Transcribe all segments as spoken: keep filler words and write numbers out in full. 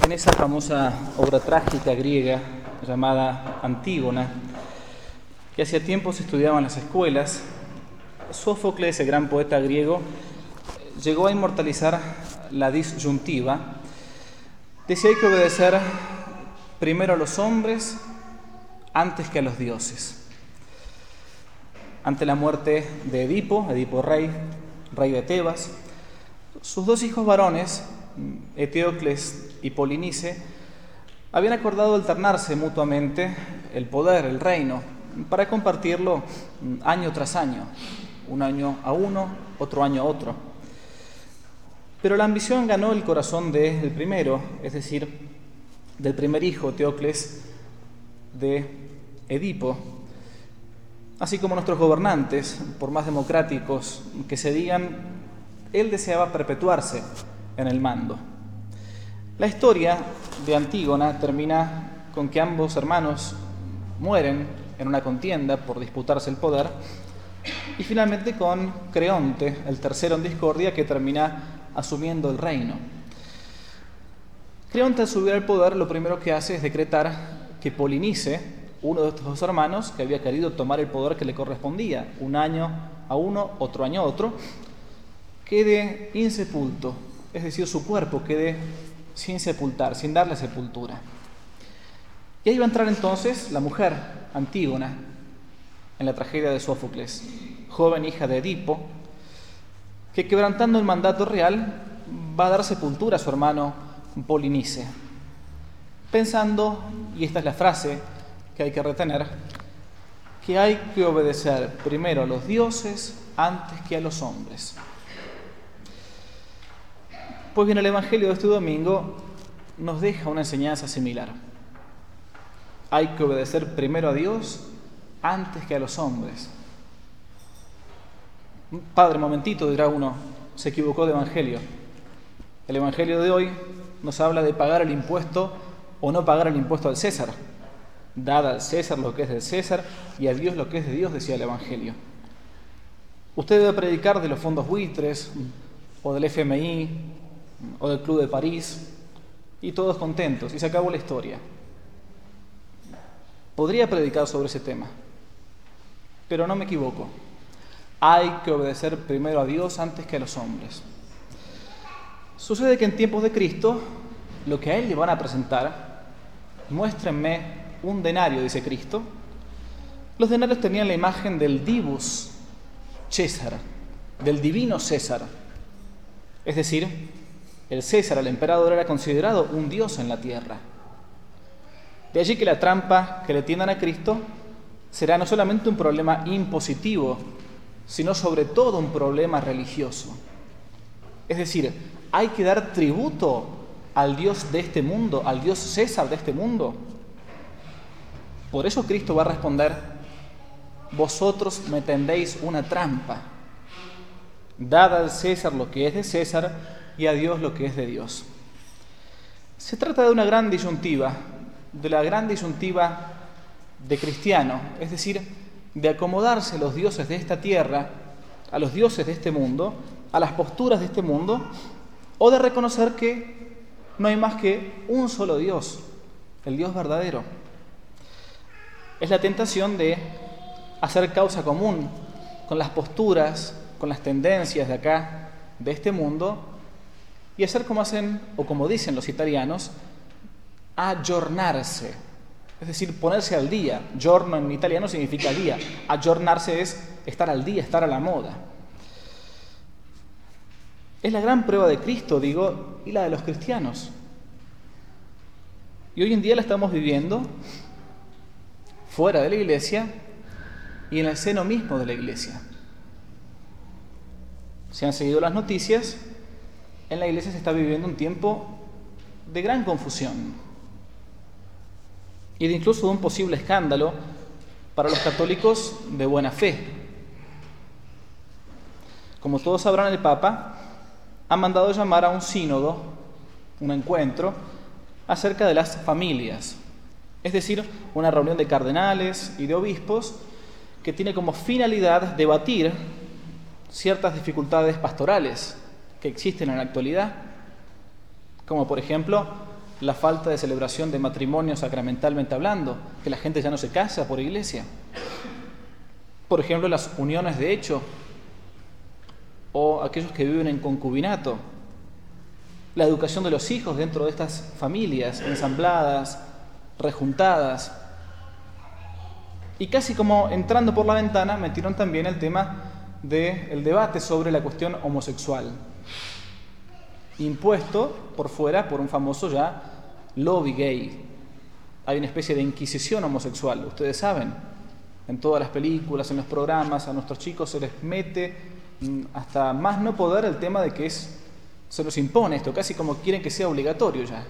En esa famosa obra trágica griega llamada Antígona, que hacía tiempo se estudiaba en las escuelas, Sófocles, el gran poeta griego, llegó a inmortalizar la disyuntiva de si hay que obedecer primero a los hombres antes que a los dioses. Ante la muerte de Edipo, Edipo rey, rey de Tebas, sus dos hijos varones, Eteocles y Polinice, habían acordado alternarse mutuamente el poder, el reino, para compartirlo año tras año, un año a uno, otro año a otro. Pero la ambición ganó el corazón del primero, es decir, del primer hijo, Teocles, de Edipo. Así como nuestros gobernantes, por más democráticos que se digan, él deseaba perpetuarse en el mando. La historia de Antígona termina con que ambos hermanos mueren en una contienda por disputarse el poder, y finalmente con Creonte, el tercero en discordia, que termina asumiendo el reino. Creonte, al subir al poder, lo primero que hace es decretar que Polinice, uno de estos dos hermanos, que había querido tomar el poder que le correspondía, un año a uno, otro año a otro, quede insepulto, es decir, su cuerpo quede sin sepultar, sin darle sepultura. Y ahí va a entrar entonces la mujer, Antígona, en la tragedia de Sófocles, joven hija de Edipo, que quebrantando el mandato real va a dar sepultura a su hermano Polinice, pensando, y esta es la frase que hay que retener, que hay que obedecer primero a los dioses antes que a los hombres. Pues bien, el Evangelio de este domingo nos deja una enseñanza similar. Hay que obedecer primero a Dios antes que a los hombres. Padre, momentito, dirá uno, se equivocó de Evangelio. El Evangelio de hoy nos habla de pagar el impuesto o no pagar el impuesto al César. Dad al César lo que es del César y a Dios lo que es de Dios, decía el Evangelio. Usted debe predicar de los fondos buitres o del F M I o del Club de París, y todos contentos, y se acabó la historia. Podría predicar sobre ese tema, pero no me equivoco. Hay que obedecer primero a Dios antes que a los hombres. Sucede que en tiempos de Cristo, lo que a Él le van a presentar, muéstrenme un denario, dice Cristo. Los denarios tenían la imagen del divus César, del divino César. Es decir, el César, el emperador, era considerado un dios en la tierra. De allí que la trampa que le tiendan a Cristo será no solamente un problema impositivo, sino sobre todo un problema religioso. Es decir, hay que dar tributo al Dios de este mundo, al Dios César de este mundo. Por eso Cristo va a responder: vosotros me tendéis una trampa. Dad al César lo que es de César y a Dios lo que es de Dios. Se trata de una gran disyuntiva, de la gran disyuntiva de cristiano, es decir, de acomodarse a los dioses de esta tierra, a los dioses de este mundo, a las posturas de este mundo, o de reconocer que no hay más que un solo Dios, el Dios verdadero. Es la tentación de hacer causa común con las posturas, con las tendencias de acá, de este mundo, y hacer como hacen, o como dicen los italianos, aggiornarse, es decir, ponerse al día. Giorno en italiano significa día. Aggiornarse es estar al día, estar a la moda. Es la gran prueba de Cristo, digo, y la de los cristianos. Y hoy en día la estamos viviendo fuera de la iglesia y en el seno mismo de la iglesia. Si han seguido las noticias, en la iglesia se está viviendo un tiempo de gran confusión y de incluso de un posible escándalo para los católicos de buena fe. Como todos sabrán, el Papa ha mandado llamar a un sínodo, un encuentro, acerca de las familias, es decir, una reunión de cardenales y de obispos que tiene como finalidad debatir ciertas dificultades pastorales que existen en la actualidad, como por ejemplo la falta de celebración de matrimonio sacramentalmente hablando, que la gente ya no se casa por iglesia. Por ejemplo, las uniones de hecho o aquellos que viven en concubinato. La educación de los hijos dentro de estas familias ensambladas, rejuntadas. Y casi como entrando por la ventana metieron también el tema del debate sobre la cuestión homosexual, impuesto por fuera por un famoso ya lobby gay. Hay una especie de inquisición homosexual, ustedes saben. En todas las películas, en los programas, a nuestros chicos se les mete hasta más no poder el tema de que es, se nos impone esto, casi como quieren que sea obligatorio ya.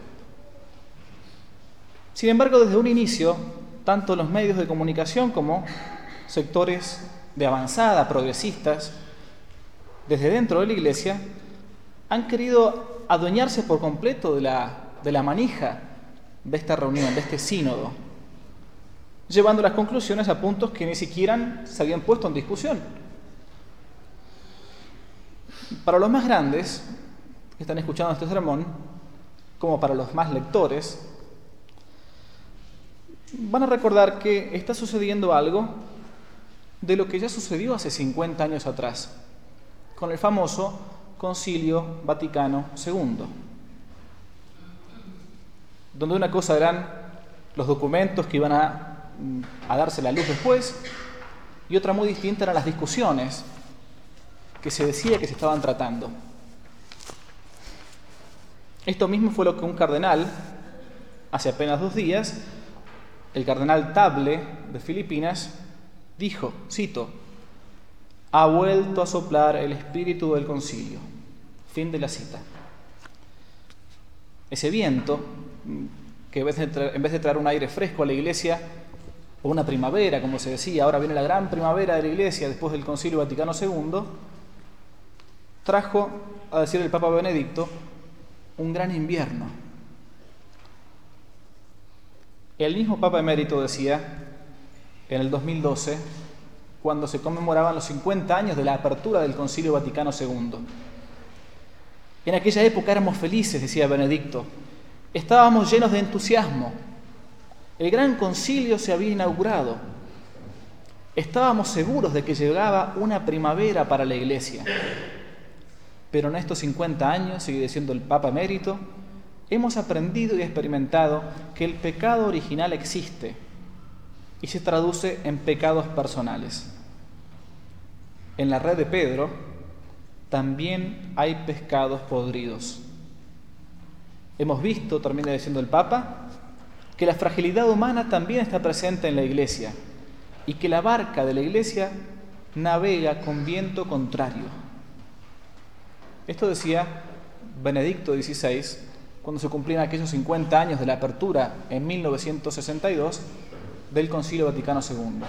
Sin embargo, desde un inicio, tanto los medios de comunicación como sectores de avanzada, progresistas, desde dentro de la Iglesia, han querido adueñarse por completo de la, de la manija de esta reunión, de este sínodo, llevando las conclusiones a puntos que ni siquiera se habían puesto en discusión. Para los más grandes, que están escuchando este sermón, como para los más lectores, van a recordar que está sucediendo algo de lo que ya sucedió hace cincuenta años atrás, con el famoso Concilio Vaticano segundo, donde una cosa eran los documentos que iban a, a darse la luz después, y otra muy distinta eran las discusiones que se decía que se estaban tratando. Esto mismo fue lo que un cardenal, hace apenas dos días, el cardenal Tagle de Filipinas, dijo, cito, ha vuelto a soplar el espíritu del concilio. Fin de la cita. Ese viento, que en vez de traer, en vez de traer un aire fresco a la iglesia, o una primavera, como se decía, ahora viene la gran primavera de la iglesia después del Concilio Vaticano segundo, trajo, a decir el Papa Benedicto, un gran invierno. El mismo Papa Emérito decía, en el dos mil doce, cuando se conmemoraban los cincuenta años de la apertura del Concilio Vaticano segundo. En aquella época éramos felices, decía Benedicto, estábamos llenos de entusiasmo. El gran concilio se había inaugurado. Estábamos seguros de que llegaba una primavera para la Iglesia. Pero en estos cincuenta años, sigue diciendo el Papa Emérito, hemos aprendido y experimentado que el pecado original existe y se traduce en pecados personales. En la red de Pedro también hay pescados podridos. Hemos visto, termina diciendo el Papa, que la fragilidad humana también está presente en la Iglesia y que la barca de la Iglesia navega con viento contrario. Esto decía Benedicto dieciséis cuando se cumplían aquellos cincuenta años de la apertura en mil novecientos sesenta y dos del Concilio Vaticano segundo.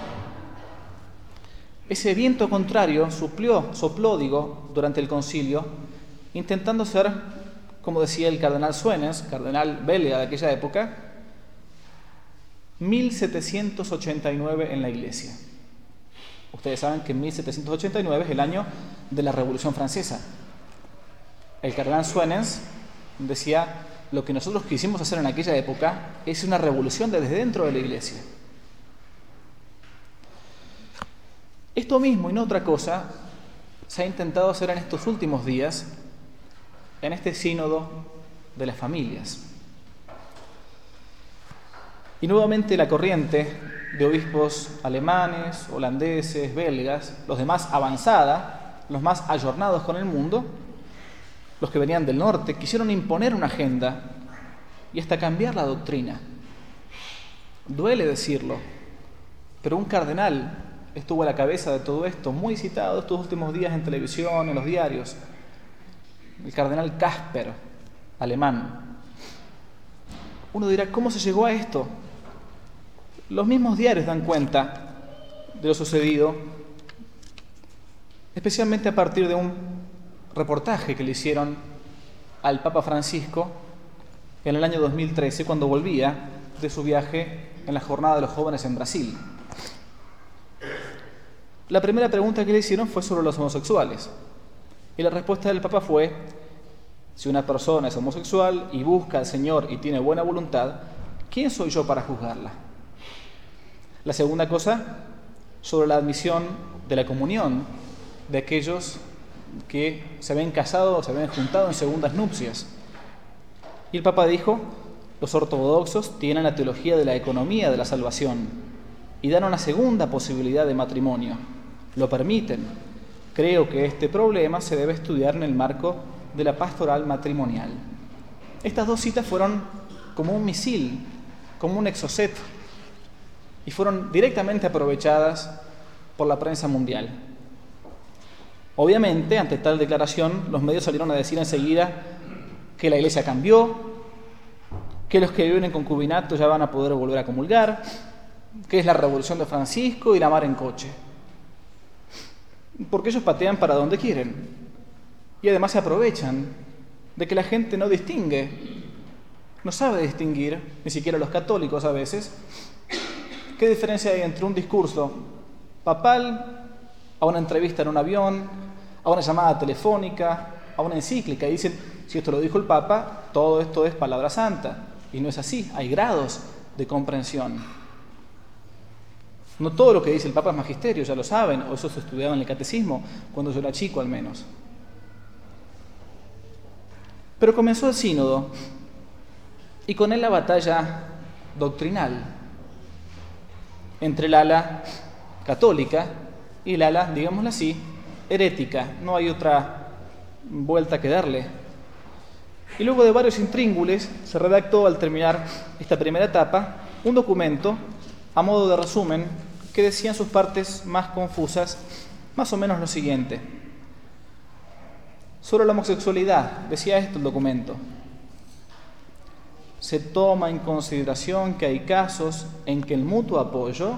Ese viento contrario sopló, sopló, digo, durante el concilio, intentando ser, como decía el cardenal Suenes, cardenal belga de aquella época, mil setecientos ochenta y nueve en la Iglesia. Ustedes saben que mil setecientos ochenta y nueve es el año de la Revolución Francesa. El cardenal Suenes decía, lo que nosotros quisimos hacer en aquella época es una revolución desde dentro de la Iglesia. Esto mismo y no otra cosa se ha intentado hacer en estos últimos días en este sínodo de las familias. Y nuevamente la corriente de obispos alemanes, holandeses, belgas, los de más avanzada, los más ayornados con el mundo, los que venían del norte, quisieron imponer una agenda y hasta cambiar la doctrina. Duele decirlo, pero un cardenal estuvo a la cabeza de todo esto, muy citado estos últimos días en televisión, en los diarios. El cardenal Kasper, alemán. Uno dirá, ¿cómo se llegó a esto? Los mismos diarios dan cuenta de lo sucedido, especialmente a partir de un reportaje que le hicieron al Papa Francisco en el año dos mil trece, cuando volvía de su viaje en la Jornada de los Jóvenes en Brasil. La primera pregunta que le hicieron fue sobre los homosexuales, y la respuesta del Papa fue: Si una persona es homosexual y busca al Señor y tiene buena voluntad, ¿quién soy yo para juzgarla? La segunda cosa, sobre la admisión de la comunión de aquellos que se habían casado o se habían juntado en segundas nupcias. Y el Papa dijo, los ortodoxos tienen la teología de la economía de la salvación y dan una segunda posibilidad de matrimonio. Lo permiten. Creo que este problema se debe estudiar en el marco de la pastoral matrimonial. Estas dos citas fueron como un misil, como un exocet, y fueron directamente aprovechadas por la prensa mundial. Obviamente, ante tal declaración, los medios salieron a decir enseguida que la Iglesia cambió, que los que viven en concubinato ya van a poder volver a comulgar, que es la revolución de Francisco y la mar en coche. Porque ellos patean para donde quieren. Y además se aprovechan de que la gente no distingue, no sabe distinguir, ni siquiera los católicos a veces, qué diferencia hay entre un discurso papal, a una entrevista en un avión, a una llamada telefónica, a una encíclica. Y dicen, si esto lo dijo el Papa, todo esto es palabra santa. Y no es así, hay grados de comprensión. No todo lo que dice el Papa es magisterio, ya lo saben, o eso se estudiaba en el catecismo, cuando yo era chico al menos. Pero comenzó el sínodo, y con él la batalla doctrinal entre el ala católica y el ala, digámoslo así, herética. No hay otra vuelta que darle. Y luego de varios intríngules, se redactó al terminar esta primera etapa un documento, a modo de resumen, que decía en sus partes más confusas, más o menos lo siguiente. Sobre la homosexualidad, decía esto el documento. Se toma en consideración que hay casos en que el mutuo apoyo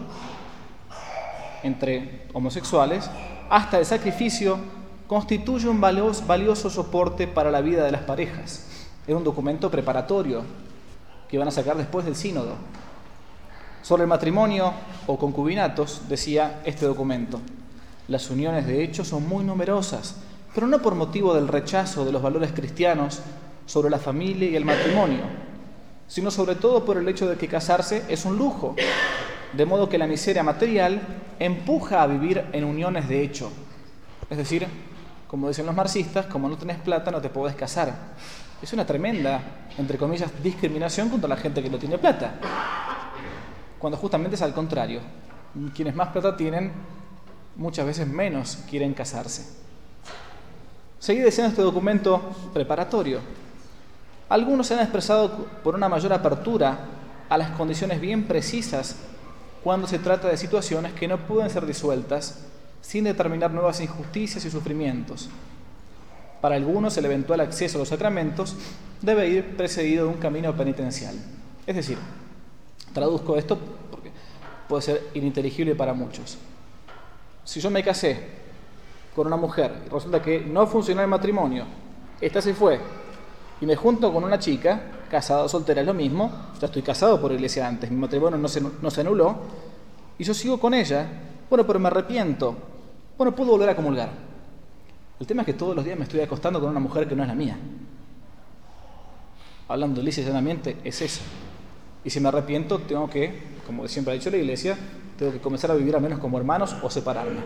entre homosexuales, hasta el sacrificio, constituye un valioso, valioso soporte para la vida de las parejas. Era un documento preparatorio que iban a sacar después del sínodo. Sobre el matrimonio o concubinatos, decía este documento, las uniones de hecho son muy numerosas, pero no por motivo del rechazo de los valores cristianos sobre la familia y el matrimonio, sino sobre todo por el hecho de que casarse es un lujo, de modo que la miseria material empuja a vivir en uniones de hecho. Es decir, como dicen los marxistas, como no tenés plata no te podés casar. Es una tremenda, entre comillas, discriminación contra la gente que no tiene plata, cuando justamente es al contrario. Quienes más plata tienen, muchas veces menos quieren casarse. Seguí diciendo este documento preparatorio. Algunos se han expresado por una mayor apertura a las condiciones bien precisas cuando se trata de situaciones que no pueden ser disueltas sin determinar nuevas injusticias y sufrimientos. Para algunos, el eventual acceso a los sacramentos debe ir precedido de un camino penitencial. Es decir, traduzco esto porque puede ser ininteligible para muchos. Si yo me casé con una mujer y resulta que no funcionó el matrimonio, esta se fue, y me junto con una chica, casada o soltera, es lo mismo, ya estoy casado por iglesia antes, mi matrimonio no se, no se anuló, y yo sigo con ella, bueno, pero me arrepiento, bueno, puedo volver a comulgar. El tema es que todos los días me estoy acostando con una mujer que no es la mía. Hablando lisa y llanamente, es eso. Y si me arrepiento, tengo que, como siempre ha dicho la Iglesia, tengo que comenzar a vivir al menos como hermanos o separarme.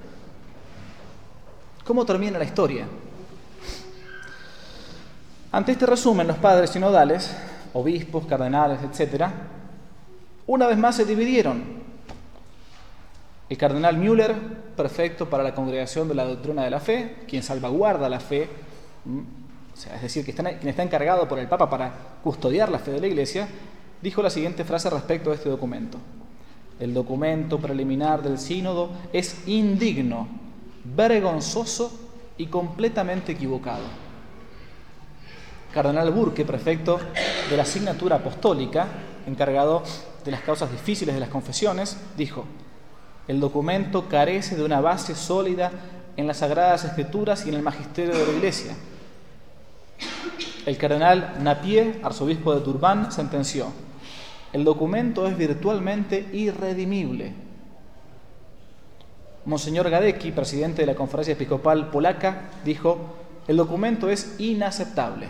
¿Cómo termina la historia? Ante este resumen, los padres sinodales, obispos, cardenales, etcétera, una vez más se dividieron. El cardenal Müller, prefecto para la Congregación de la Doctrina de la Fe, quien salvaguarda la fe, o sea, es decir, que está, quien está encargado por el Papa para custodiar la fe de la Iglesia, dijo la siguiente frase respecto a este documento. El documento preliminar del sínodo es indigno, vergonzoso y completamente equivocado. Cardenal Burke, prefecto de la asignatura apostólica, encargado de las causas difíciles de las confesiones, dijo: el documento carece de una base sólida en las Sagradas Escrituras y en el magisterio de la Iglesia. El cardenal Napier, arzobispo de Durban, sentenció: el documento es virtualmente irredimible. Monseñor Gadecki, presidente de la Conferencia Episcopal Polaca, dijo: el documento es inaceptable.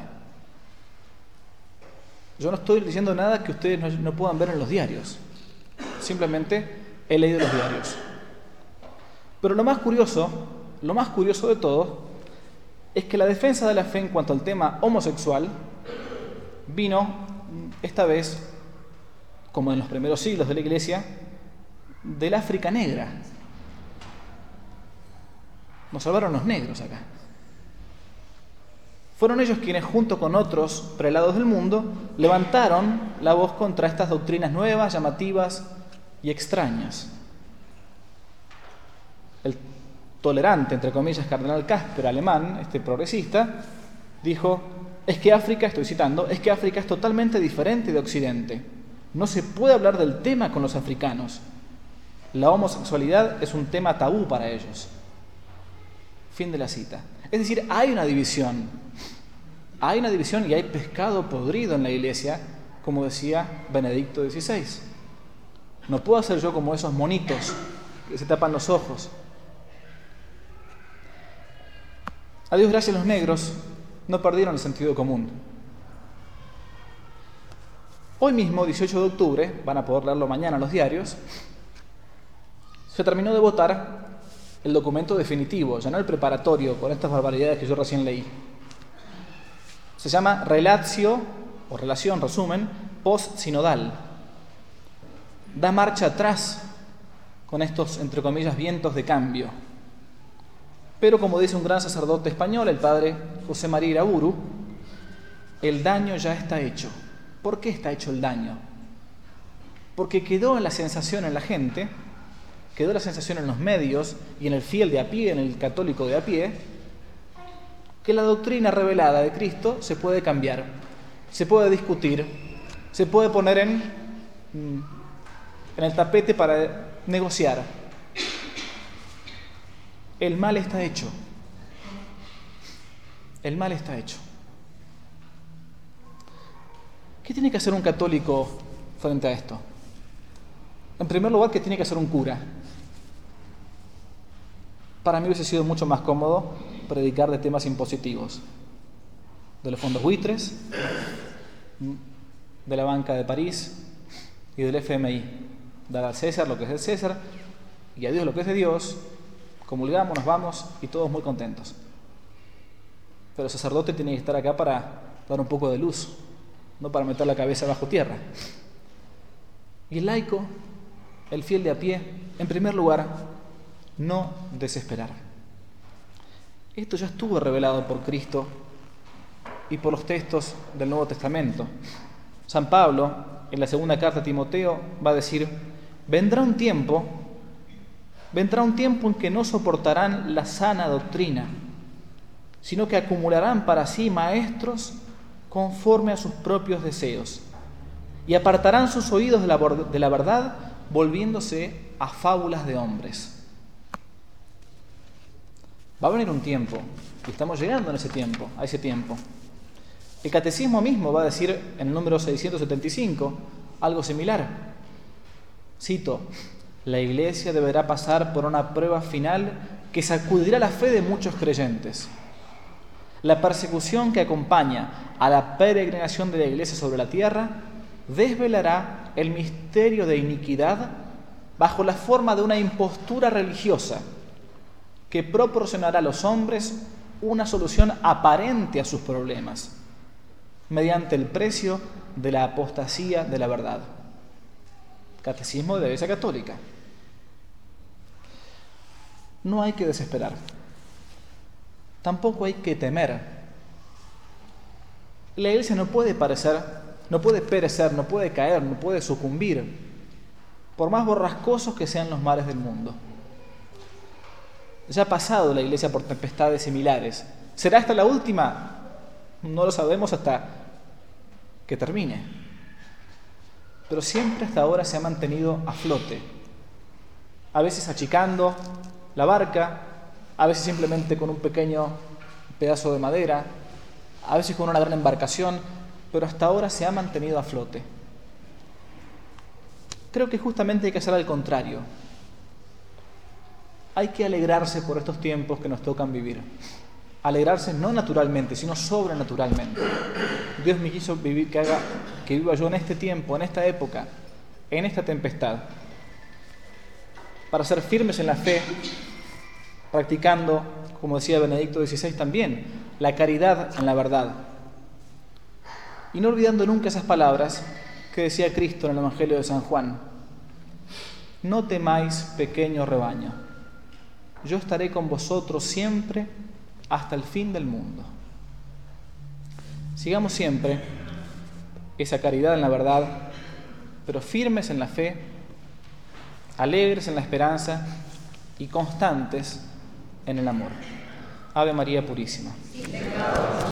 Yo no estoy diciendo nada que ustedes no, no puedan ver en los diarios. Simplemente he leído los diarios. Pero lo más curioso, lo más curioso de todo, es que la defensa de la fe en cuanto al tema homosexual vino, esta vez, como en los primeros siglos de la Iglesia, del África negra. Nos salvaron los negros acá. Fueron ellos quienes, junto con otros prelados del mundo, levantaron la voz contra estas doctrinas nuevas, llamativas y extrañas. El tolerante, entre comillas, cardenal Casper, alemán, este progresista, dijo: es que África, estoy citando, es que África es totalmente diferente de Occidente. No se puede hablar del tema con los africanos. La homosexualidad es un tema tabú para ellos. Fin de la cita. Es decir, hay una división. Hay una división y hay pescado podrido en la Iglesia, como decía Benedicto dieciséis. No puedo hacer yo como esos monitos que se tapan los ojos. A Dios gracias, los negros no perdieron el sentido común. Hoy mismo, dieciocho de octubre, van a poder leerlo mañana en los diarios, se terminó de votar el documento definitivo, ya no el preparatorio, con estas barbaridades que yo recién leí. Se llama Relatio, o Relación, resumen, post-sinodal. Da marcha atrás con estos, entre comillas, vientos de cambio. Pero, como dice un gran sacerdote español, el padre José María Iraburu, el daño ya está hecho. ¿Por qué está hecho el daño? Porque quedó la sensación en la gente, quedó la sensación en los medios y en el fiel de a pie, en el católico de a pie, que la doctrina revelada de Cristo se puede cambiar, se puede discutir, se puede poner en, en el tapete para negociar. El mal está hecho. El mal está hecho. ¿Qué tiene que hacer un católico frente a esto? En primer lugar, ¿qué tiene que hacer un cura? Para mí hubiese sido mucho más cómodo predicar de temas impositivos, de los fondos buitres, de la banca de París y del F M I. Dar al César lo que es del César y a Dios lo que es de Dios. Comulgamos, nos vamos y todos muy contentos. Pero el sacerdote tiene que estar acá para dar un poco de luz, no para meter la cabeza bajo tierra. Y el laico, el fiel de a pie, en primer lugar, no desesperar. Esto ya estuvo revelado por Cristo y por los textos del Nuevo Testamento. San Pablo, en la segunda carta a Timoteo, va a decir: vendrá un tiempo, vendrá un tiempo en que no soportarán la sana doctrina, sino que acumularán para sí maestros conforme a sus propios deseos, y apartarán sus oídos de la, de la verdad, volviéndose a fábulas de hombres. Va a venir un tiempo, y estamos llegando en ese tiempo, a ese tiempo. El Catecismo mismo va a decir en el número seiscientos setenta y cinco algo similar. Cito: la Iglesia deberá pasar por una prueba final que sacudirá la fe de muchos creyentes. La persecución que acompaña a la peregrinación de la Iglesia sobre la tierra desvelará el misterio de iniquidad bajo la forma de una impostura religiosa que proporcionará a los hombres una solución aparente a sus problemas, mediante el precio de la apostasía de la verdad. Catecismo de la Iglesia Católica. No hay que desesperar. Tampoco hay que temer. La Iglesia no puede parecer, no puede perecer, no puede caer, no puede sucumbir, por más borrascosos que sean los mares del mundo. Ya ha pasado la Iglesia por tempestades similares. ¿Será esta la última? No lo sabemos hasta que termine. Pero siempre hasta ahora se ha mantenido a flote. A veces achicando la barca, a veces simplemente con un pequeño pedazo de madera, a veces con una gran embarcación, pero hasta ahora se ha mantenido a flote. Creo que justamente hay que hacer al contrario. Hay que alegrarse por estos tiempos que nos tocan vivir. alegrarse no naturalmente, sino sobrenaturalmente. Dios me quiso vivir, que haga que viva yo en este tiempo, en esta época, en esta tempestad, para ser firmes en la fe, practicando, como decía Benedicto dieciséis también, la caridad en la verdad. Y no olvidando nunca esas palabras que decía Cristo en el Evangelio de San Juan: no temáis, pequeño rebaño, yo estaré con vosotros siempre hasta el fin del mundo. Sigamos siempre esa caridad en la verdad, pero firmes en la fe, alegres en la esperanza y constantes en el amor. Ave María Purísima.